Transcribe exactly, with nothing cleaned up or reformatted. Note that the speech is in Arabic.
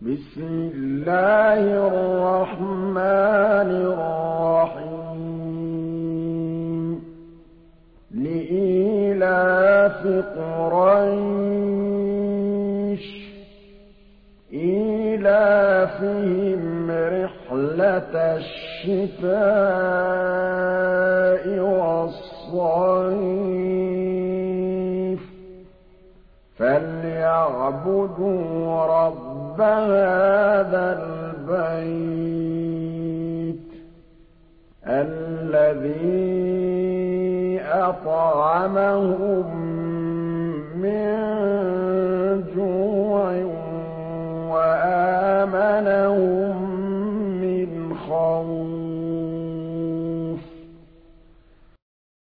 بسم الله الرحمن الرحيم لإيلاف قريش إيلافهم رحلة الشتاء والصيف فليعبدوا رب هذا البيت الذي أطعمهم